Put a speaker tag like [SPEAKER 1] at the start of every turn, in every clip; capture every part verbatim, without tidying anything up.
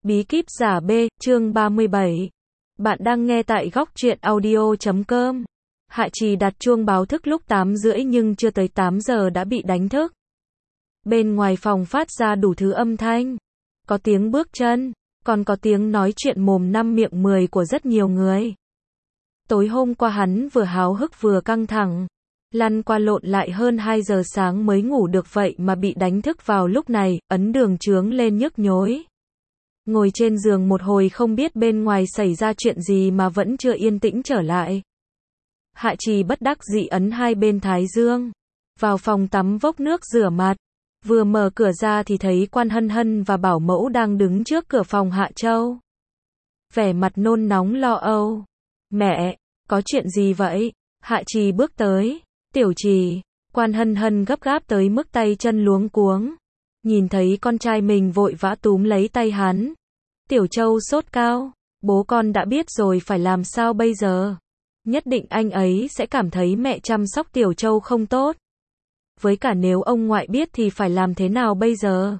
[SPEAKER 1] Bí kíp giả B, chương ba mươi bảy. Bạn đang nghe tại góc truyện audio chấm com. Hạ Trì đặt chuông báo thức lúc tám rưỡi nhưng chưa tới tám giờ đã bị đánh thức. Bên ngoài phòng phát ra đủ thứ âm thanh. Có tiếng bước chân, còn có tiếng nói chuyện mồm năm miệng mười của rất nhiều người. Tối hôm qua hắn vừa háo hức vừa căng thẳng. Lăn qua lộn lại hơn hai giờ sáng mới ngủ được vậy mà bị đánh thức vào lúc này, ấn đường chướng lên nhức nhối. Ngồi trên giường một hồi không biết bên ngoài xảy ra chuyện gì mà vẫn chưa yên tĩnh trở lại. Hạ Trì bất đắc dĩ ấn hai bên thái dương. Vào phòng tắm vốc nước rửa mặt. Vừa mở cửa ra thì thấy Quan Hân Hân và Bảo Mẫu đang đứng trước cửa phòng Hạ Châu. Vẻ mặt nôn nóng lo âu. Mẹ, có chuyện gì vậy? Hạ Trì bước tới. Tiểu Trì. Quan Hân Hân gấp gáp tới mức tay chân luống cuống. Nhìn thấy con trai mình vội vã túm lấy tay hắn. Tiểu Châu sốt cao. Bố con đã biết rồi phải làm sao bây giờ? Nhất định anh ấy sẽ cảm thấy mẹ chăm sóc Tiểu Châu không tốt. Với cả nếu ông ngoại biết thì phải làm thế nào bây giờ?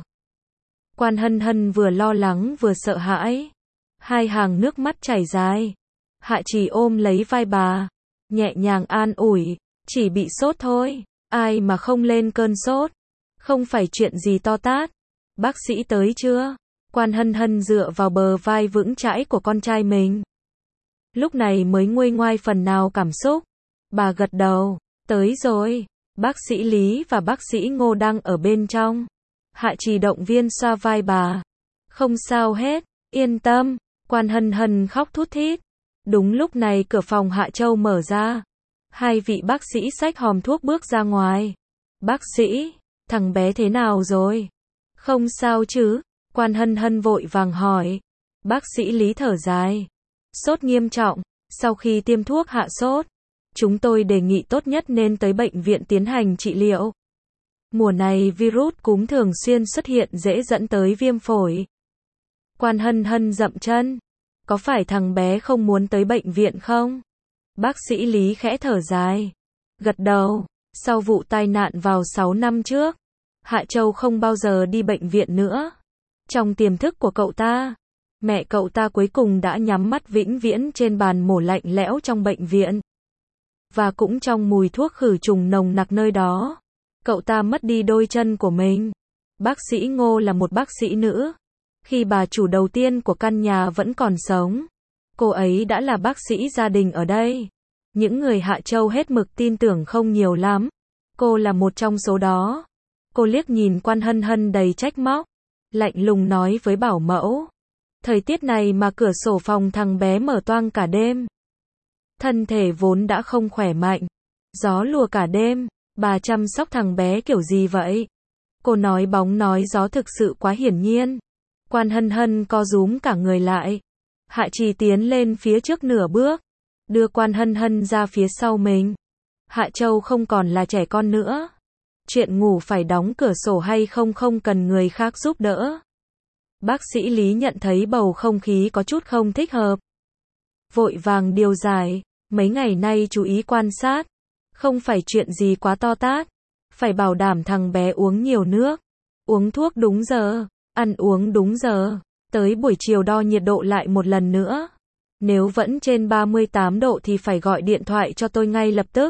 [SPEAKER 1] Quan Hân Hân vừa lo lắng vừa sợ hãi. Hai hàng nước mắt chảy dài. Hạ Trì ôm lấy vai bà. Nhẹ nhàng an ủi. Chỉ bị sốt thôi. Ai mà không lên cơn sốt. Không phải chuyện gì to tát. Bác sĩ tới chưa? Quan Hân Hân dựa vào bờ vai vững chãi của con trai mình. Lúc này mới nguôi ngoai phần nào cảm xúc. Bà gật đầu. Tới rồi. Bác sĩ Lý và bác sĩ Ngô đang ở bên trong. Hạ Trì động viên xoa vai bà. Không sao hết. Yên tâm. Quan Hân Hân khóc thút thít. Đúng lúc này cửa phòng Hạ Châu mở ra. Hai vị bác sĩ xách hòm thuốc bước ra ngoài. Bác sĩ, thằng bé thế nào rồi? Không sao chứ? Quan Hân Hân vội vàng hỏi. Bác sĩ Lý thở dài. Sốt nghiêm trọng, sau khi tiêm thuốc hạ sốt, chúng tôi đề nghị tốt nhất nên tới bệnh viện tiến hành trị liệu. Mùa này virus cúm thường xuyên xuất hiện dễ dẫn tới viêm phổi. Quan Hân Hân dậm chân. Có phải thằng bé không muốn tới bệnh viện không? Bác sĩ Lý khẽ thở dài. Gật đầu. Sau vụ tai nạn vào sáu năm trước, Hạ Châu không bao giờ đi bệnh viện nữa. Trong tiềm thức của cậu ta, mẹ cậu ta cuối cùng đã nhắm mắt vĩnh viễn trên bàn mổ lạnh lẽo trong bệnh viện. Và cũng trong mùi thuốc khử trùng nồng nặc nơi đó, cậu ta mất đi đôi chân của mình. Bác sĩ Ngô là một bác sĩ nữ. Khi bà chủ đầu tiên của căn nhà vẫn còn sống, cô ấy đã là bác sĩ gia đình ở đây. Những người Hạ Châu hết mực tin tưởng không nhiều lắm. Cô là một trong số đó. Cô liếc nhìn Quan Hân Hân đầy trách móc. Lạnh lùng nói với Bảo Mẫu. Thời tiết này mà cửa sổ phòng thằng bé mở toang cả đêm. Thân thể vốn đã không khỏe mạnh. Gió lùa cả đêm. Bà chăm sóc thằng bé kiểu gì vậy? Cô nói bóng nói gió thực sự quá hiển nhiên. Quan Hân Hân co rúm cả người lại. Hạ Trì tiến lên phía trước nửa bước. Đưa Quan Hân Hân ra phía sau mình. Hạ Châu không còn là trẻ con nữa. Chuyện ngủ phải đóng cửa sổ hay không không cần người khác giúp đỡ. Bác sĩ Lý nhận thấy bầu không khí có chút không thích hợp. Vội vàng điều giải. Mấy ngày nay chú ý quan sát. Không phải chuyện gì quá to tát. Phải bảo đảm thằng bé uống nhiều nước. Uống thuốc đúng giờ. Ăn uống đúng giờ. Tới buổi chiều đo nhiệt độ lại một lần nữa. Nếu vẫn trên ba mươi tám độ thì phải gọi điện thoại cho tôi ngay lập tức.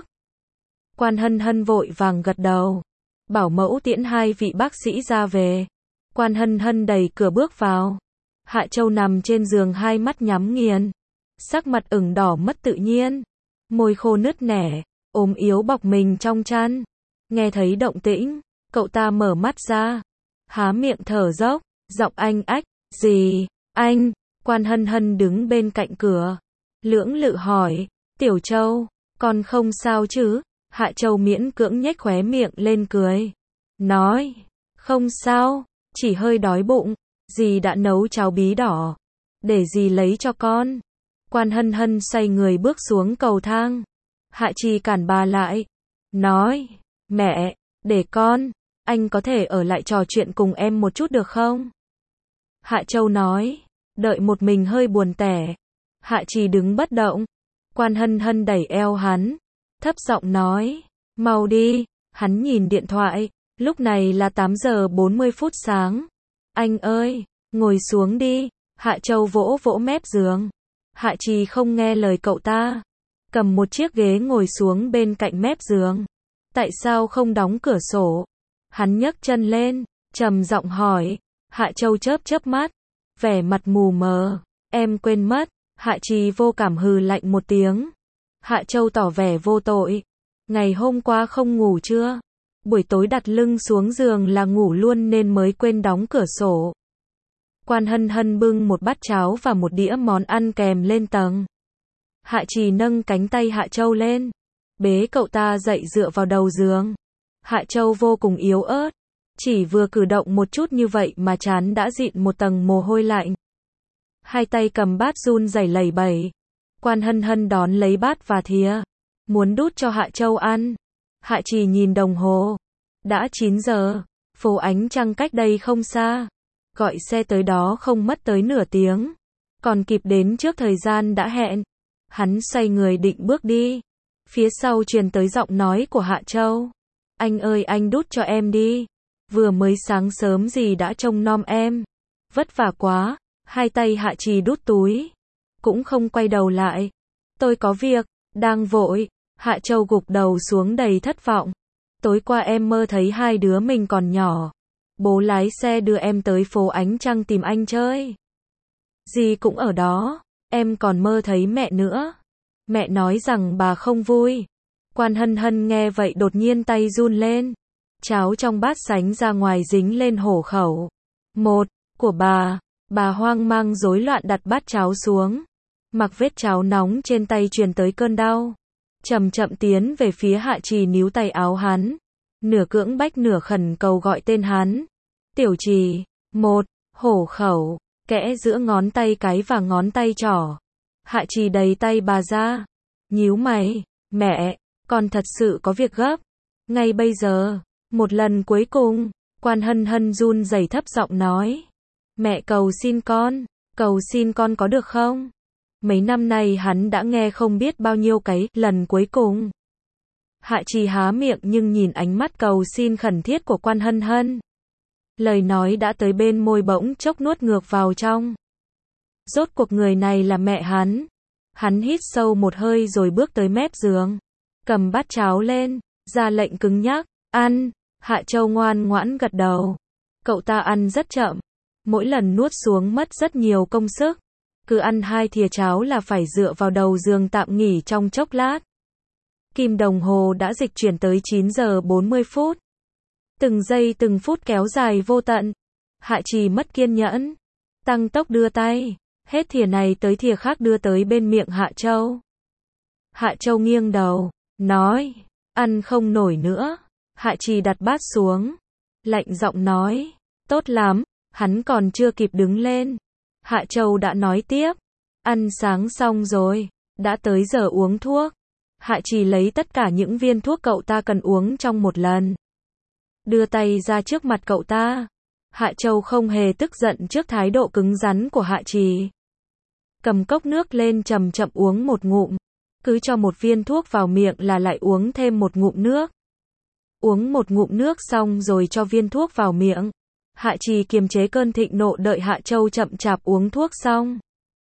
[SPEAKER 1] Quan Hân Hân vội vàng gật đầu. Bảo Mẫu tiễn hai vị bác sĩ ra về. Quan Hân Hân đẩy cửa bước vào. Hạ Châu nằm trên giường hai mắt nhắm nghiền. Sắc mặt ửng đỏ mất tự nhiên. Môi khô nứt nẻ. Ốm yếu bọc mình trong chăn. Nghe thấy động tĩnh, cậu ta mở mắt ra. Há miệng thở dốc. Giọng anh ách. Gì? Anh? Quan Hân Hân đứng bên cạnh cửa. Lưỡng lự hỏi. Tiểu Châu, con không sao chứ? Hạ Châu miễn cưỡng nhếch khóe miệng lên cười. Nói. Không sao. Chỉ hơi đói bụng. Dì đã nấu cháo bí đỏ. Để dì lấy cho con. Quan Hân Hân xoay người bước xuống cầu thang. Hạ Trì cản bà lại. Nói. Mẹ, để con. Anh có thể ở lại trò chuyện cùng em một chút được không? Hạ Châu nói. Đợi một mình hơi buồn tẻ. Hạ Trì đứng bất động. Quan Hân Hân đẩy eo hắn. Thấp giọng nói. Mau đi. Hắn nhìn điện thoại. Lúc này là tám giờ bốn mươi phút sáng. Anh ơi, ngồi xuống đi. Hạ Châu vỗ vỗ mép giường. Hạ Trì không nghe lời cậu ta. Cầm một chiếc ghế ngồi xuống bên cạnh mép giường. Tại sao không đóng cửa sổ? Hắn nhấc chân lên, trầm giọng hỏi. Hạ Châu chớp chớp mắt, vẻ mặt mù mờ. Em quên mất. Hạ Trì vô cảm hừ lạnh một tiếng. Hạ Châu tỏ vẻ vô tội. Ngày hôm qua không ngủ chưa? Buổi tối đặt lưng xuống giường là ngủ luôn nên mới quên đóng cửa sổ. Quan Hân Hân bưng một bát cháo và một đĩa món ăn kèm lên tầng. Hạ Trì nâng cánh tay Hạ Châu lên, bế cậu ta dậy dựa vào đầu giường. Hạ Châu vô cùng yếu ớt, chỉ vừa cử động một chút như vậy mà trán đã dịn một tầng mồ hôi lạnh. Hai tay cầm bát run rẩy lẩy bẩy. Quan Hân Hân đón lấy bát và thìa, muốn đút cho Hạ Châu ăn. Hạ Trì nhìn đồng hồ, đã chín giờ, phố Ánh Trăng cách đây không xa. Gọi xe tới đó không mất tới nửa tiếng, còn kịp đến trước thời gian đã hẹn. Hắn xoay người định bước đi. Phía sau truyền tới giọng nói của Hạ Châu. Anh ơi anh đút cho em đi. Vừa mới sáng sớm gì đã trông nom em. Vất vả quá. Hai tay Hạ Trì đút túi, cũng không quay đầu lại. Tôi có việc, đang vội. Hạ Châu gục đầu xuống đầy thất vọng. Tối qua em mơ thấy hai đứa mình còn nhỏ. Bố lái xe đưa em tới phố Ánh Trăng tìm anh chơi. Dì cũng ở đó. Em còn mơ thấy mẹ nữa. Mẹ nói rằng bà không vui. Quan Hân Hân nghe vậy đột nhiên tay run lên. Cháo trong bát sánh ra ngoài dính lên hổ khẩu. Một, của bà. Bà hoang mang rối loạn đặt bát cháo xuống. Mặc vết cháo nóng trên tay truyền tới cơn đau. Chậm chậm tiến về phía Hạ Trì níu tay áo hắn. Nửa cưỡng bách nửa khẩn cầu gọi tên hắn. Tiểu Trì. Một, hổ khẩu. Kẽ giữa ngón tay cái và ngón tay trỏ. Hạ Trì đầy tay bà ra. Nhíu mày. Mẹ, con thật sự có việc gấp. Ngay bây giờ. Một lần cuối cùng. Quan Hân Hân run rẩy thấp giọng nói. Mẹ cầu xin con. Cầu xin con có được không? Mấy năm nay hắn đã nghe không biết bao nhiêu cái lần cuối cùng. Hạ Trì há miệng nhưng nhìn ánh mắt cầu xin khẩn thiết của Quan Hân Hân. Lời nói đã tới bên môi bỗng chốc nuốt ngược vào trong. Rốt cuộc người này là mẹ hắn. Hắn hít sâu một hơi rồi bước tới mép giường. Cầm bát cháo lên, ra lệnh cứng nhắc. Ăn. Hạ Châu ngoan ngoãn gật đầu. Cậu ta ăn rất chậm. Mỗi lần nuốt xuống mất rất nhiều công sức. Cứ ăn hai thìa cháo là phải dựa vào đầu giường tạm nghỉ trong chốc lát. Kim đồng hồ đã dịch chuyển tới chín giờ bốn mươi phút. Từng giây từng phút kéo dài vô tận. Hạ Trì mất kiên nhẫn. Tăng tốc đưa tay. Hết thìa này tới thìa khác đưa tới bên miệng Hạ Châu. Hạ Châu nghiêng đầu. Nói. Ăn không nổi nữa. Hạ Trì đặt bát xuống. Lạnh giọng nói. Tốt lắm. Hắn còn chưa kịp đứng lên. Hạ Châu đã nói tiếp. Ăn sáng xong rồi. Đã tới giờ uống thuốc. Hạ Trì lấy tất cả những viên thuốc cậu ta cần uống trong một lần. Đưa tay ra trước mặt cậu ta. Hạ Châu không hề tức giận trước thái độ cứng rắn của Hạ Trì. Cầm cốc nước lên chậm chậm uống một ngụm. Cứ cho một viên thuốc vào miệng là lại uống thêm một ngụm nước. Uống một ngụm nước xong rồi cho viên thuốc vào miệng. Hạ Trì kiềm chế cơn thịnh nộ đợi Hạ Châu chậm chạp uống thuốc xong.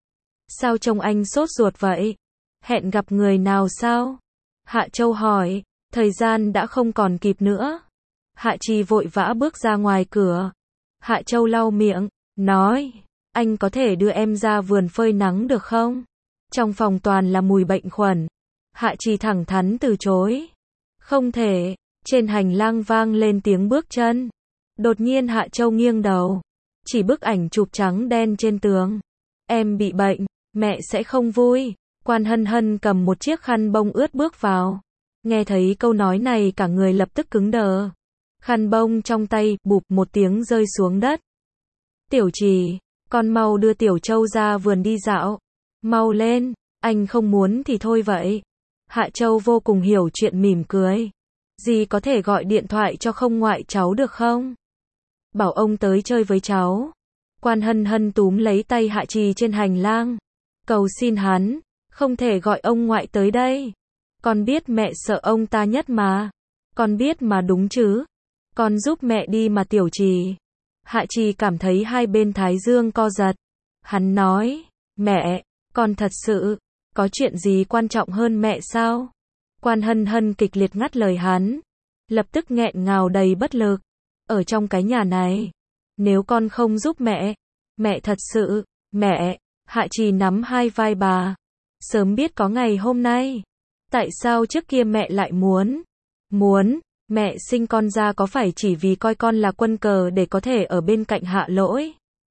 [SPEAKER 1] Sao trông anh sốt ruột vậy? Hẹn gặp người nào sao? Hạ Châu hỏi. Thời gian đã không còn kịp nữa. Hạ Trì vội vã bước ra ngoài cửa. Hạ Châu lau miệng, nói. Anh có thể đưa em ra vườn phơi nắng được không? Trong phòng toàn là mùi bệnh khuẩn. Hạ Trì thẳng thắn từ chối. Không thể. Trên hành lang vang lên tiếng bước chân. Đột nhiên Hạ Châu nghiêng đầu. Chỉ bức ảnh chụp trắng đen trên tường. Em bị bệnh, mẹ sẽ không vui. Quan Hân Hân cầm một chiếc khăn bông ướt bước vào. Nghe thấy câu nói này cả người lập tức cứng đờ. Khăn bông trong tay, bụp một tiếng rơi xuống đất. Tiểu Trì, con mau đưa Tiểu Châu ra vườn đi dạo. Mau lên, anh không muốn thì thôi vậy. Hạ Châu vô cùng hiểu chuyện mỉm cười. Dì có thể gọi điện thoại cho không ngoại cháu được không? Bảo ông tới chơi với cháu. Quan Hân Hân túm lấy tay Hạ Trì trên hành lang. Cầu xin hắn, không thể gọi ông ngoại tới đây. Con biết mẹ sợ ông ta nhất mà. Con biết mà đúng chứ. Con giúp mẹ đi mà Tiểu Trì. Hạ Trì cảm thấy hai bên thái dương co giật. Hắn nói, mẹ, con thật sự, có chuyện gì quan trọng hơn mẹ sao? Quan Hân Hân kịch liệt ngắt lời hắn, lập tức nghẹn ngào đầy bất lực. Ở trong cái nhà này, nếu con không giúp mẹ, mẹ thật sự, mẹ, Hạ Trì nắm hai vai bà. Sớm biết có ngày hôm nay, tại sao trước kia mẹ lại muốn, muốn, mẹ sinh con ra có phải chỉ vì coi con là quân cờ để có thể ở bên cạnh Hạ Lỗi?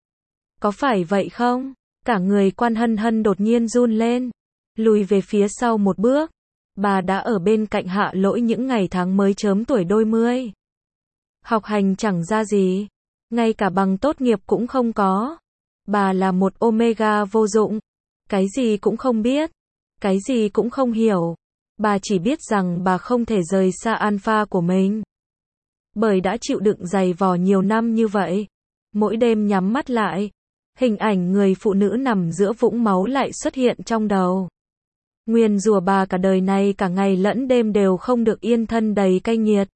[SPEAKER 1] Có phải vậy không? Cả người Quan Hân Hân đột nhiên run lên, lùi về phía sau một bước. Bà đã ở bên cạnh Hạ Lỗi những ngày tháng mới chớm tuổi đôi mươi. Học hành chẳng ra gì, ngay cả bằng tốt nghiệp cũng không có. Bà là một Omega vô dụng, cái gì cũng không biết, cái gì cũng không hiểu. Bà chỉ biết rằng bà không thể rời xa Alpha của mình. Bởi đã chịu đựng dày vò nhiều năm như vậy, mỗi đêm nhắm mắt lại, hình ảnh người phụ nữ nằm giữa vũng máu lại xuất hiện trong đầu. Nguyền rủa bà cả đời này cả ngày lẫn đêm đều không được yên thân đầy cay nghiệt.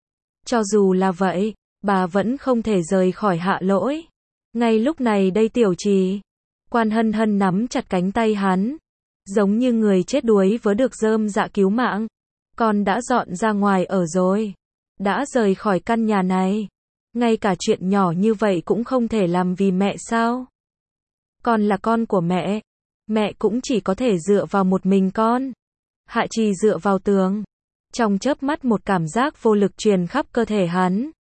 [SPEAKER 1] Cho dù là vậy, bà vẫn không thể rời khỏi Hạ Lỗi. Ngay lúc này đây Tiểu Trì, Quan Hân Hân nắm chặt cánh tay hắn, giống như người chết đuối vớ được rơm dạ cứu mạng. Con đã dọn ra ngoài ở rồi, đã rời khỏi căn nhà này, ngay cả chuyện nhỏ như vậy cũng không thể làm vì mẹ sao? Con là con của mẹ, mẹ cũng chỉ có thể dựa vào một mình con. Hạ Trì dựa vào tường, trong chớp mắt một cảm giác vô lực truyền khắp cơ thể hắn.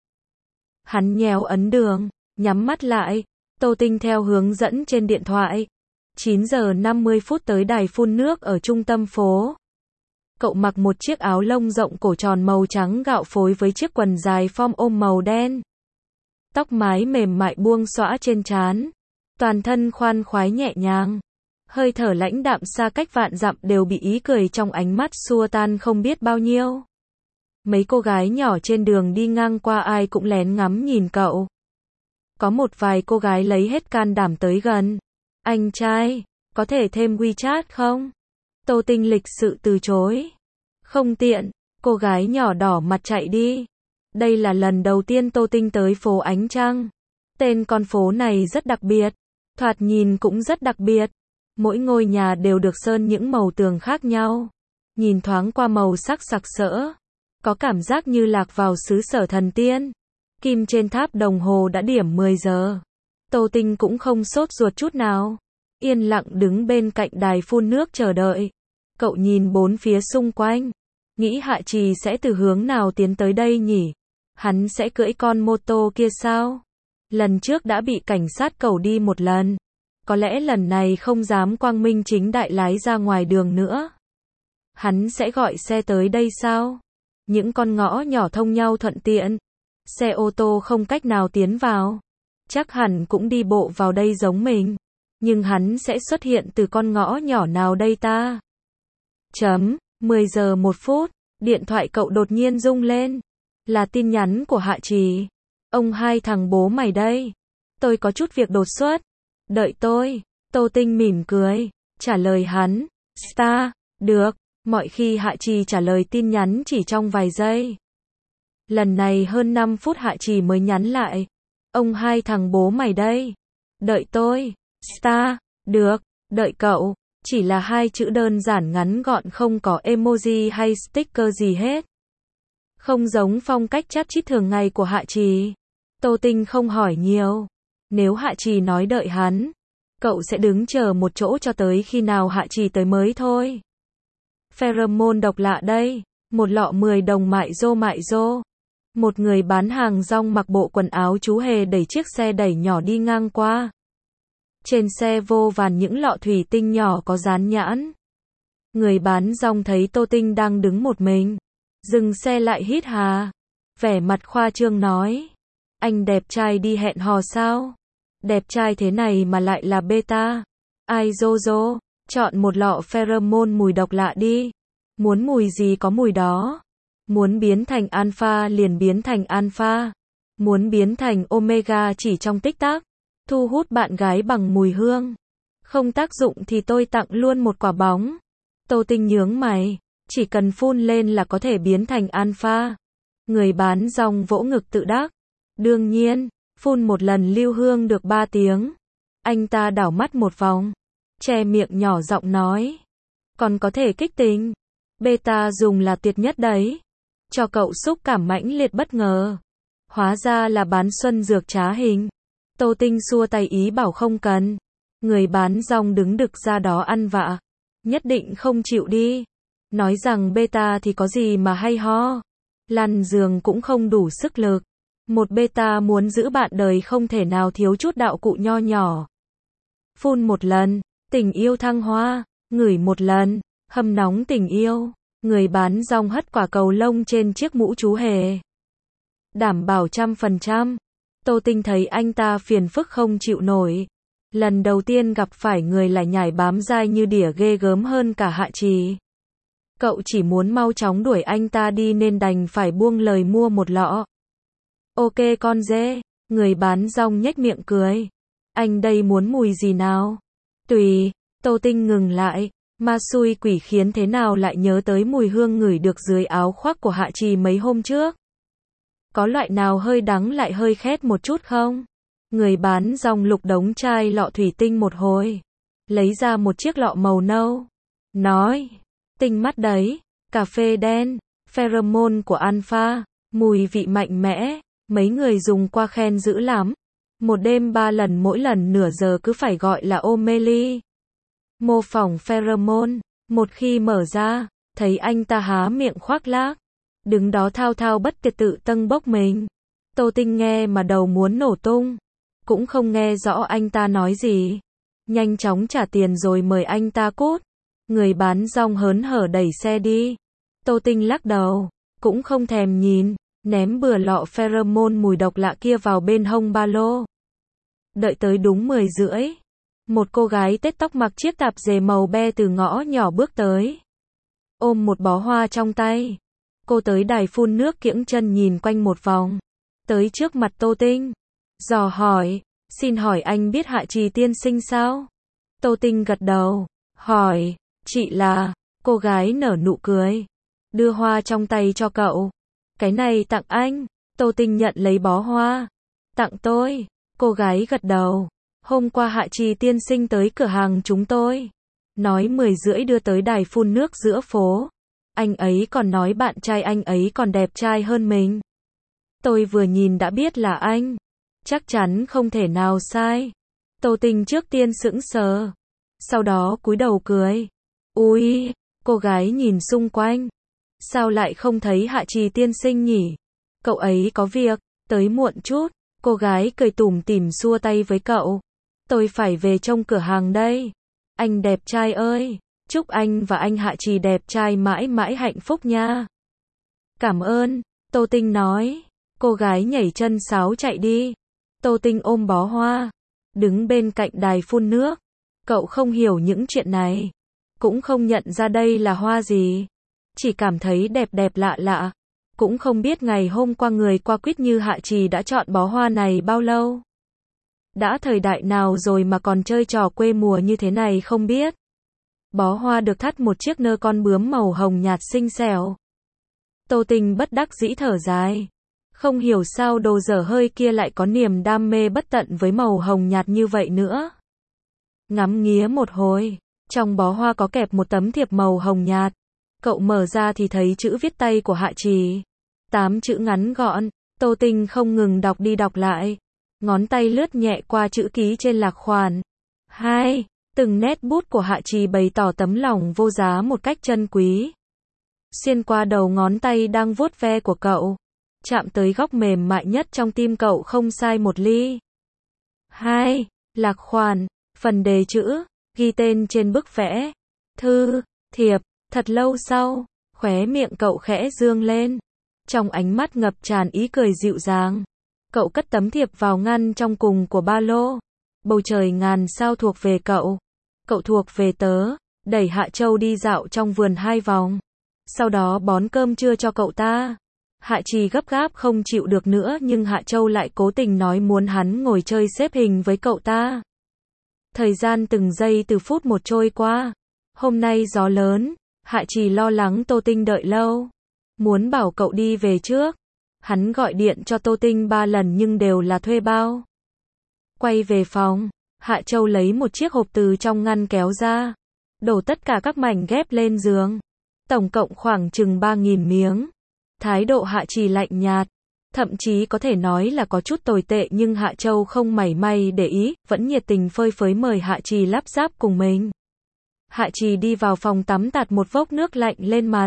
[SPEAKER 1] Hắn nhéo ấn đường, nhắm mắt lại, Tô Tinh theo hướng dẫn trên điện thoại. chín giờ năm mươi phút tới đài phun nước ở trung tâm phố. Cậu mặc một chiếc áo lông rộng cổ tròn màu trắng gạo phối với chiếc quần dài form ôm màu đen. Tóc mái mềm mại buông xõa trên trán, toàn thân khoan khoái nhẹ nhàng. Hơi thở lãnh đạm xa cách vạn dặm đều bị ý cười trong ánh mắt xua tan không biết bao nhiêu. Mấy cô gái nhỏ trên đường đi ngang qua ai cũng lén ngắm nhìn cậu. Có một vài cô gái lấy hết can đảm tới gần. Anh trai, có thể thêm WeChat không? Tô Tinh lịch sự từ chối. Không tiện, cô gái nhỏ đỏ mặt chạy đi. Đây là lần đầu tiên Tô Tinh tới phố Ánh Trăng. Tên con phố này rất đặc biệt, thoạt nhìn cũng rất đặc biệt. Mỗi ngôi nhà đều được sơn những màu tường khác nhau. Nhìn thoáng qua màu sắc sặc sỡ, có cảm giác như lạc vào xứ sở thần tiên. Kim trên tháp đồng hồ đã điểm mười giờ. Tô Tinh cũng không sốt ruột chút nào, yên lặng đứng bên cạnh đài phun nước chờ đợi. Cậu nhìn bốn phía xung quanh, nghĩ Hạ Trì sẽ từ hướng nào tiến tới đây nhỉ? Hắn sẽ cưỡi con mô tô kia sao? Lần trước đã bị cảnh sát cẩu đi một lần, có lẽ lần này không dám quang minh chính đại lái ra ngoài đường nữa. Hắn sẽ gọi xe tới đây sao? Những con ngõ nhỏ thông nhau thuận tiện, xe ô tô không cách nào tiến vào. Chắc hẳn cũng đi bộ vào đây giống mình. Nhưng hắn sẽ xuất hiện từ con ngõ nhỏ nào đây ta? Chấm, mười giờ một phút, điện thoại cậu đột nhiên rung lên. Là tin nhắn của Hạ Trì. Ông hai thằng bố mày đây. Tôi có chút việc đột xuất. Đợi tôi. Tô Tinh mỉm cười, trả lời hắn. Star, được. Mọi khi Hạ Trì trả lời tin nhắn chỉ trong vài giây. Lần này hơn năm phút Hạ Trì mới nhắn lại. Ông hai thằng bố mày đây. Đợi tôi. Star, được. Đợi cậu. Chỉ là hai chữ đơn giản ngắn gọn không có emoji hay sticker gì hết. Không giống phong cách chat chít thường ngày của Hạ Trì. Tô Tinh không hỏi nhiều. Nếu Hạ Trì nói đợi hắn, cậu sẽ đứng chờ một chỗ cho tới khi nào Hạ Trì tới mới thôi. Pheromone độc lạ đây. Một lọ mười đồng mại rô mại rô. Một người bán hàng rong mặc bộ quần áo chú hề đẩy chiếc xe đẩy nhỏ đi ngang qua. Trên xe vô vàn những lọ thủy tinh nhỏ có dán nhãn. Người bán rong thấy Tô Tinh đang đứng một mình, dừng xe lại hít hà, vẻ mặt khoa trương nói. Anh đẹp trai đi hẹn hò sao? Đẹp trai thế này mà lại là beta. Ai dô dô, chọn một lọ pheromone mùi độc lạ đi. Muốn mùi gì có mùi đó. Muốn biến thành alpha liền biến thành alpha. Muốn biến thành omega chỉ trong tích tắc. Thu hút bạn gái bằng mùi hương. Không tác dụng thì tôi tặng luôn một quả bóng. Tô Tinh nhướng mày. Chỉ cần phun lên là có thể biến thành alpha. Người bán rong vỗ ngực tự đắc. Đương nhiên, phun một lần lưu hương được ba tiếng. Anh ta đảo mắt một vòng, che miệng nhỏ giọng nói. Còn có thể kích tình. Beta dùng là tuyệt nhất đấy. Cho cậu xúc cảm mãnh liệt bất ngờ. Hóa ra là bán xuân dược trá hình. Tô Tinh xua tay ý bảo không cần. Người bán rong đứng đực ra đó ăn vạ. Nhất định không chịu đi. Nói rằng beta thì có gì mà hay ho. Lăn giường cũng không đủ sức lực. Một beta muốn giữ bạn đời không thể nào thiếu chút đạo cụ nho nhỏ. Phun một lần, tình yêu thăng hoa. Ngửi một lần, hâm nóng tình yêu. Người bán rong hất quả cầu lông trên chiếc mũ chú hề. Đảm bảo trăm phần trăm. Tô Tinh thấy anh ta phiền phức không chịu nổi. Lần đầu tiên gặp phải người lại nhảy bám dai như đỉa ghê gớm hơn cả Hạ Trì. Cậu chỉ muốn mau chóng đuổi anh ta đi nên đành phải buông lời mua một lọ. Ok con dê, người bán rong nhếch miệng cười. Anh đây muốn mùi gì nào? Tùy. Tô Tinh ngừng lại. Ma xui quỷ khiến thế nào lại nhớ tới mùi hương ngửi được dưới áo khoác của Hạ Trì mấy hôm trước. Có loại nào hơi đắng lại hơi khét một chút không? Người bán rong lục đống chai lọ thủy tinh một hồi. Lấy ra một chiếc lọ màu nâu. Nói. Tinh mắt đấy. Cà phê đen. Pheromone của Alpha. Mùi vị mạnh mẽ. Mấy người dùng qua khen dữ lắm. Một đêm ba lần mỗi lần nửa giờ cứ phải gọi là O'Malley. Mô phỏng pheromone. Một khi mở ra, thấy anh ta há miệng khoác lác. Đứng đó thao thao bất tuyệt tự tâng bốc mình. Tô Tinh nghe mà đầu muốn nổ tung. Cũng không nghe rõ anh ta nói gì. Nhanh chóng trả tiền rồi mời anh ta cút. Người bán rong hớn hở đẩy xe đi. Tô Tinh lắc đầu. Cũng không thèm nhìn. Ném bừa lọ pheromone mùi độc lạ kia vào bên hông ba lô. Đợi tới đúng mười rưỡi. Một cô gái tết tóc mặc chiếc tạp dề màu be từ ngõ nhỏ bước tới. Ôm một bó hoa trong tay. Cô tới đài phun nước kiễng chân nhìn quanh một vòng. Tới trước mặt Tô Tinh. Dò hỏi. Xin hỏi anh biết Hạ Trì tiên sinh sao? Tô Tinh gật đầu. Hỏi. Chị là. Cô gái nở nụ cười. Đưa hoa trong tay cho cậu. Cái này tặng anh. Tô Tinh nhận lấy bó hoa. Tặng tôi. Cô gái gật đầu. Hôm qua Hạ Trì tiên sinh tới cửa hàng chúng tôi. Nói mười rưỡi đưa tới đài phun nước giữa phố. Anh ấy còn nói bạn trai anh ấy còn đẹp trai hơn mình. Tôi vừa nhìn đã biết là anh. Chắc chắn không thể nào sai. Tô Tinh trước tiên sững sờ. Sau đó cúi đầu cười. Ui, cô gái nhìn xung quanh. Sao lại không thấy Hạ Trì tiên sinh nhỉ? Cậu ấy có việc, tới muộn chút. Cô gái cười tủm tỉm xua tay với cậu. Tôi phải về trông cửa hàng đây. Anh đẹp trai ơi, chúc anh và anh Hạ Trì đẹp trai mãi mãi hạnh phúc nha. Cảm ơn, Tô Tinh nói. Cô gái nhảy chân sáo chạy đi. Tô Tinh ôm bó hoa, đứng bên cạnh đài phun nước. Cậu không hiểu những chuyện này, cũng không nhận ra đây là hoa gì. Chỉ cảm thấy đẹp đẹp lạ lạ. Cũng không biết ngày hôm qua người qua quýt như Hạ Trì đã chọn bó hoa này bao lâu. Đã thời đại nào rồi mà còn chơi trò quê mùa như thế này không biết. Bó hoa được thắt một chiếc nơ con bướm màu hồng nhạt xinh xẻo. Tô Tinh bất đắc dĩ thở dài. Không hiểu sao đồ dở hơi kia lại có niềm đam mê bất tận với màu hồng nhạt như vậy nữa. Ngắm nghía một hồi, trong bó hoa có kẹp một tấm thiệp màu hồng nhạt. Cậu mở ra thì thấy chữ viết tay của Hạ Trì. Tám chữ ngắn gọn, Tô Tinh không ngừng đọc đi đọc lại. Ngón tay lướt nhẹ qua chữ ký trên lạc khoản. Hai, từng nét bút của Hạ Trì bày tỏ tấm lòng vô giá một cách chân quý. Xuyên qua đầu ngón tay đang vuốt ve của cậu. Chạm tới góc mềm mại nhất trong tim cậu không sai một ly. Hai, lạc khoản, phần đề chữ, ghi tên trên bức vẽ. Thư, thiệp, thật lâu sau, khóe miệng cậu khẽ dương lên. Trong ánh mắt ngập tràn ý cười dịu dàng. Cậu cất tấm thiệp vào ngăn trong cùng của ba lô. Bầu trời ngàn sao thuộc về cậu. Cậu thuộc về tớ. Đẩy Hạ Châu đi dạo trong vườn hai vòng. Sau đó bón cơm trưa cho cậu ta. Hạ Trì gấp gáp không chịu được nữa nhưng Hạ Châu lại cố tình nói muốn hắn ngồi chơi xếp hình với cậu ta. Thời gian từng giây từ phút một trôi qua. Hôm nay gió lớn. Hạ Trì lo lắng Tô Tinh đợi lâu. Muốn bảo cậu đi về trước. Hắn gọi điện cho Tô Tinh ba lần nhưng đều là thuê bao. Quay về phòng, Hạ Châu lấy một chiếc hộp từ trong ngăn kéo ra, đổ tất cả các mảnh ghép lên giường. Tổng cộng khoảng chừng ba nghìn miếng. Thái độ Hạ Trì lạnh nhạt, thậm chí có thể nói là có chút tồi tệ, nhưng Hạ Châu không mảy may để ý, vẫn nhiệt tình phơi phới mời Hạ Trì lắp ráp cùng mình. Hạ Trì đi vào phòng tắm tạt một vốc nước lạnh lên mặt.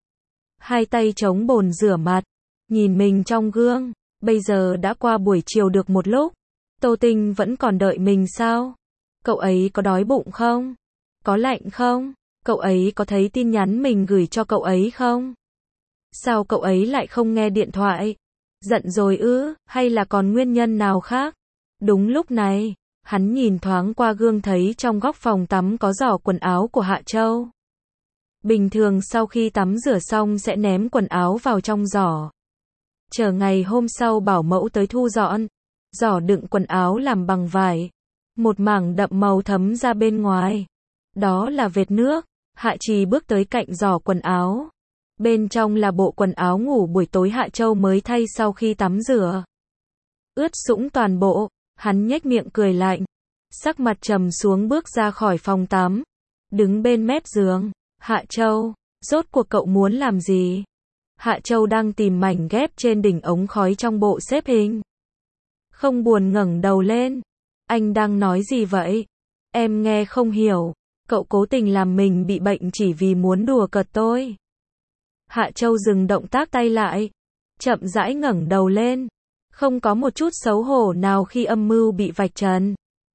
[SPEAKER 1] Hai tay chống bồn rửa mặt, nhìn mình trong gương. Bây giờ đã qua buổi chiều được một lúc. Tô Tinh vẫn còn đợi mình sao? Cậu ấy có đói bụng không? Có lạnh không? Cậu ấy có thấy tin nhắn mình gửi cho cậu ấy không? Sao cậu ấy lại không nghe điện thoại? Giận rồi ư, hay là còn nguyên nhân nào khác? Đúng lúc này, hắn nhìn thoáng qua gương thấy trong góc phòng tắm có giỏ quần áo của Hạ Châu. Bình thường sau khi tắm rửa xong sẽ ném quần áo vào trong giỏ. Chờ ngày hôm sau bảo mẫu tới thu dọn. Giỏ đựng quần áo làm bằng vải. Một mảng đậm màu thấm ra bên ngoài. Đó là vệt nước. Hạ Trì bước tới cạnh giỏ quần áo. Bên trong là bộ quần áo ngủ buổi tối Hạ Châu mới thay sau khi tắm rửa. Ướt sũng toàn bộ, hắn nhếch miệng cười lạnh. Sắc mặt trầm xuống bước ra khỏi phòng tắm. Đứng bên mép giường. Hạ Châu, rốt cuộc cậu muốn làm gì? Hạ Châu đang tìm mảnh ghép trên đỉnh ống khói trong bộ xếp hình. Không buồn ngẩng đầu lên. Anh đang nói gì vậy? Em nghe không hiểu. Cậu cố tình làm mình bị bệnh chỉ vì muốn đùa cợt tôi. Hạ Châu dừng động tác tay lại. Chậm rãi ngẩng đầu lên. Không có một chút xấu hổ nào khi âm mưu bị vạch trần.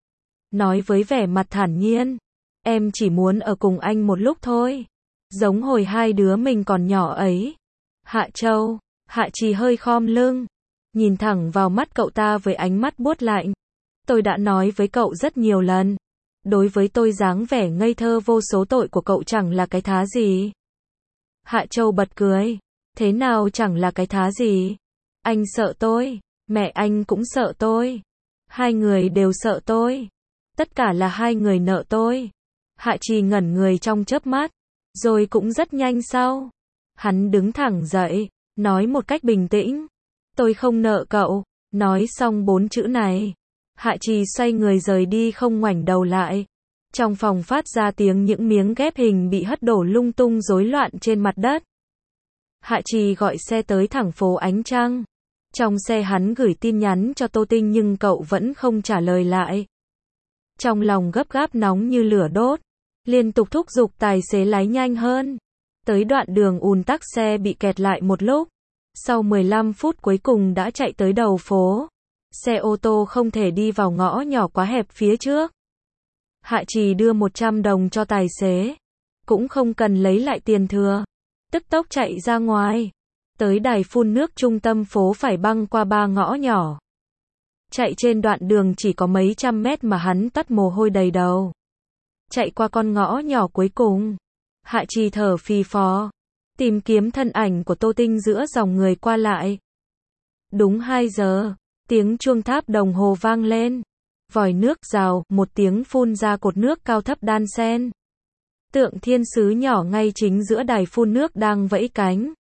[SPEAKER 1] Nói với vẻ mặt thản nhiên. Em chỉ muốn ở cùng anh một lúc thôi. Giống hồi hai đứa mình còn nhỏ ấy. Hạ Châu, Hạ Trì hơi khom lưng. Nhìn thẳng vào mắt cậu ta với ánh mắt buốt lạnh. Tôi đã nói với cậu rất nhiều lần. Đối với tôi dáng vẻ ngây thơ vô số tội của cậu chẳng là cái thá gì. Hạ Châu bật cười. Thế nào chẳng là cái thá gì? Anh sợ tôi. Mẹ anh cũng sợ tôi. Hai người đều sợ tôi. Tất cả là hai người nợ tôi. Hạ Trì ngẩn người trong chớp mắt. Rồi cũng rất nhanh sau. Hắn đứng thẳng dậy. Nói một cách bình tĩnh. Tôi không nợ cậu. Nói xong bốn chữ này. Hạ Trì xoay người rời đi không ngoảnh đầu lại. Trong phòng phát ra tiếng những miếng ghép hình bị hất đổ lung tung rối loạn trên mặt đất. Hạ Trì gọi xe tới thẳng phố Ánh Trăng. Trong xe hắn gửi tin nhắn cho Tô Tinh nhưng cậu vẫn không trả lời lại. Trong lòng gấp gáp nóng như lửa đốt. Liên tục thúc giục tài xế lái nhanh hơn. Tới đoạn đường ùn tắc xe bị kẹt lại một lúc. Sau mười lăm phút cuối cùng đã chạy tới đầu phố. Xe ô tô không thể đi vào ngõ nhỏ quá hẹp phía trước. Hạ Trì đưa một trăm đồng cho tài xế. Cũng không cần lấy lại tiền thừa. Tức tốc chạy ra ngoài. Tới đài phun nước trung tâm phố phải băng qua ba ngõ nhỏ. Chạy trên đoạn đường chỉ có mấy trăm mét mà hắn toát mồ hôi đầy đầu. Chạy qua con ngõ nhỏ cuối cùng. Hạ Trì thở phì phò. Tìm kiếm thân ảnh của Tô Tinh giữa dòng người qua lại. Đúng hai giờ. Tiếng chuông tháp đồng hồ vang lên. Vòi nước rào, một tiếng phun ra cột nước cao thấp đan xen. Tượng thiên sứ nhỏ ngay chính giữa đài phun nước đang vẫy cánh.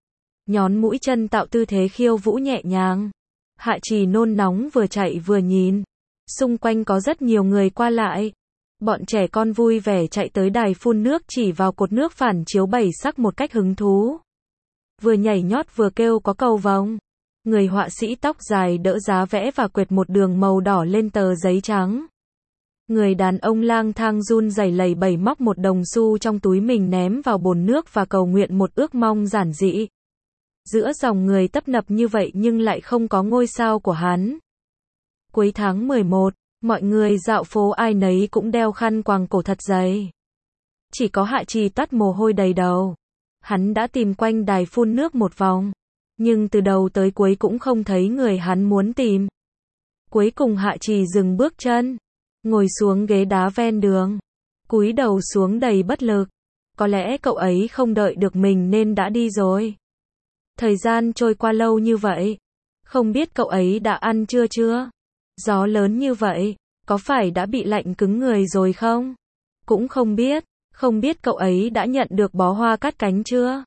[SPEAKER 1] Nhón mũi chân tạo tư thế khiêu vũ nhẹ nhàng. Hạ Trì nôn nóng vừa chạy vừa nhìn. Xung quanh có rất nhiều người qua lại. Bọn trẻ con vui vẻ chạy tới đài phun nước chỉ vào cột nước phản chiếu bảy sắc một cách hứng thú. Vừa nhảy nhót vừa kêu có cầu vồng. Người họa sĩ tóc dài đỡ giá vẽ và quệt một đường màu đỏ lên tờ giấy trắng. Người đàn ông lang thang run rẩy lầy bẩy móc một đồng xu trong túi mình ném vào bồn nước và cầu nguyện một ước mong giản dị. Giữa dòng người tấp nập như vậy nhưng lại không có ngôi sao của hắn. Cuối tháng mười một, mọi người dạo phố ai nấy cũng đeo khăn quàng cổ thật dày. Chỉ có Hạ Trì toát mồ hôi đầy đầu. Hắn đã tìm quanh đài phun nước một vòng. Nhưng từ đầu tới cuối cũng không thấy người hắn muốn tìm. Cuối cùng Hạ Trì dừng bước chân. Ngồi xuống ghế đá ven đường. Cúi đầu xuống đầy bất lực. Có lẽ cậu ấy không đợi được mình nên đã đi rồi. Thời gian trôi qua lâu như vậy. Không biết cậu ấy đã ăn trưa chưa? Gió lớn như vậy. Có phải đã bị lạnh cứng người rồi không? Cũng không biết. Không biết cậu ấy đã nhận được bó hoa cắt cánh chưa?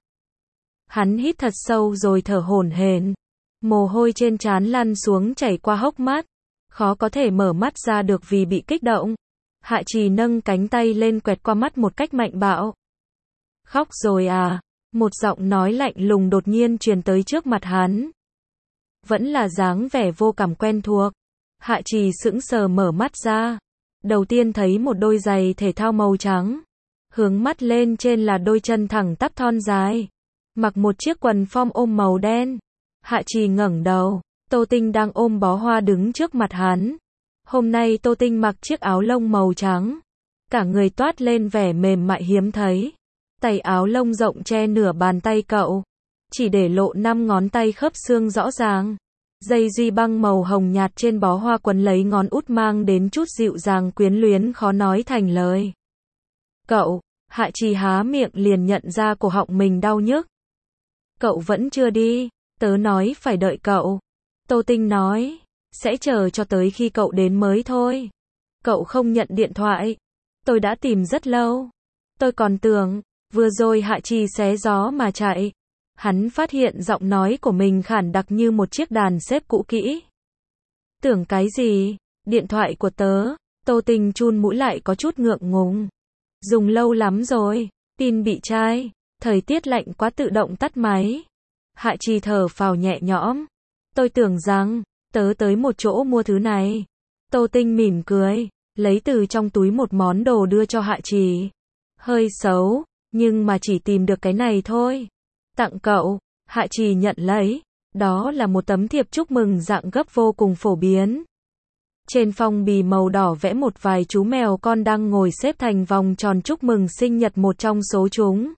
[SPEAKER 1] Hắn hít thật sâu rồi thở hổn hển. Mồ hôi trên trán lăn xuống chảy qua hốc mắt. khó có thể mở mắt ra được vì bị kích động. Hạ Trì nâng cánh tay lên quẹt qua mắt một cách mạnh bạo. Khóc rồi à? Một giọng nói lạnh lùng đột nhiên truyền tới trước mặt hắn. Vẫn là dáng vẻ vô cảm quen thuộc. Hạ Trì sững sờ mở mắt ra. Đầu tiên thấy một đôi giày thể thao màu trắng. Hướng mắt lên trên là đôi chân thẳng tắp thon dài. Mặc một chiếc quần form ôm màu đen. Hạ Trì ngẩng đầu. Tô Tinh đang ôm bó hoa đứng trước mặt hắn. Hôm nay Tô Tinh mặc chiếc áo lông màu trắng. Cả người toát lên vẻ mềm mại hiếm thấy. Tay áo lông rộng che nửa bàn tay cậu. Chỉ để lộ năm ngón tay khớp xương rõ ràng. Dây duy băng màu hồng nhạt trên bó hoa quấn lấy ngón út mang đến chút dịu dàng quyến luyến khó nói thành lời. Cậu, Hạ Trì há miệng liền nhận ra cổ họng mình đau nhức. Cậu vẫn chưa đi, tớ nói phải đợi cậu. Tô Tinh nói, sẽ chờ cho tới khi cậu đến mới thôi. Cậu không nhận điện thoại. Tôi đã tìm rất lâu. Tôi còn tưởng, vừa rồi Hạ Trì xé gió mà chạy. Hắn phát hiện giọng nói của mình khản đặc như một chiếc đàn xếp cũ kỹ. Tưởng cái gì? Điện thoại của tớ. Tô Tinh chun mũi lại có chút ngượng ngùng. Dùng lâu lắm rồi, pin bị chai, thời tiết lạnh quá tự động tắt máy. Hạ Trì thở phào nhẹ nhõm. Tôi tưởng rằng, tớ tới một chỗ mua thứ này. Tô Tinh mỉm cười, lấy từ trong túi một món đồ đưa cho Hạ Trì. Hơi xấu, nhưng mà chỉ tìm được cái này thôi. Tặng cậu. Hạ Trì nhận lấy. Đó là một tấm thiệp chúc mừng dạng gấp vô cùng phổ biến. Trên phong bì màu đỏ vẽ một vài chú mèo con đang ngồi xếp thành vòng tròn chúc mừng sinh nhật một trong số chúng.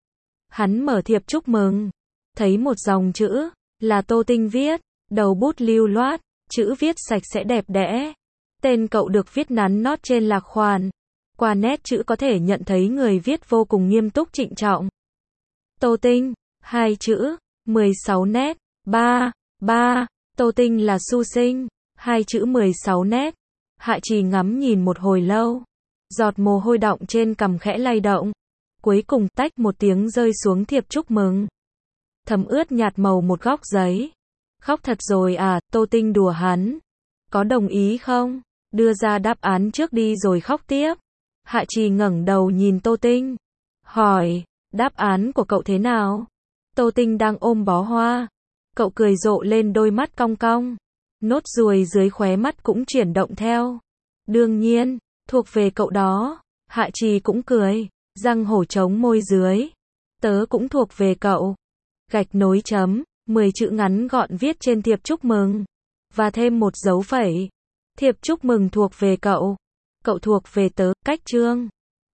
[SPEAKER 1] Hắn mở thiệp chúc mừng. Thấy một dòng chữ, là Tô Tinh viết, đầu bút lưu loát, chữ viết sạch sẽ đẹp đẽ. Tên cậu được viết nắn nót trên lạc khoản. Qua nét chữ có thể nhận thấy người viết vô cùng nghiêm túc trịnh trọng. Tô Tinh, hai chữ, mười sáu nét, ba, ba, Tô Tinh là su sinh, hai chữ mười sáu nét. Hạ Trì ngắm nhìn một hồi lâu. Giọt mồ hôi đọng trên cằm khẽ lay động. Cuối cùng tách một tiếng rơi xuống thiệp chúc mừng. Thấm ướt nhạt màu một góc giấy. Khóc thật rồi à? Tô Tinh đùa hắn. Có đồng ý không? Đưa ra đáp án trước đi rồi khóc tiếp. Hạ Trì ngẩng đầu nhìn Tô Tinh. Hỏi, đáp án của cậu thế nào? Tô Tinh đang ôm bó hoa. Cậu cười rộ lên đôi mắt cong cong. Nốt ruồi dưới khóe mắt cũng chuyển động theo. Đương nhiên, thuộc về cậu đó. Hạ Trì cũng cười, răng hổ trống môi dưới. Tớ cũng thuộc về cậu. Gạch nối chấm, mười chữ ngắn gọn viết trên thiệp chúc mừng. Và thêm một dấu phẩy. Thiệp chúc mừng thuộc về cậu. Cậu thuộc về tớ, cách chương.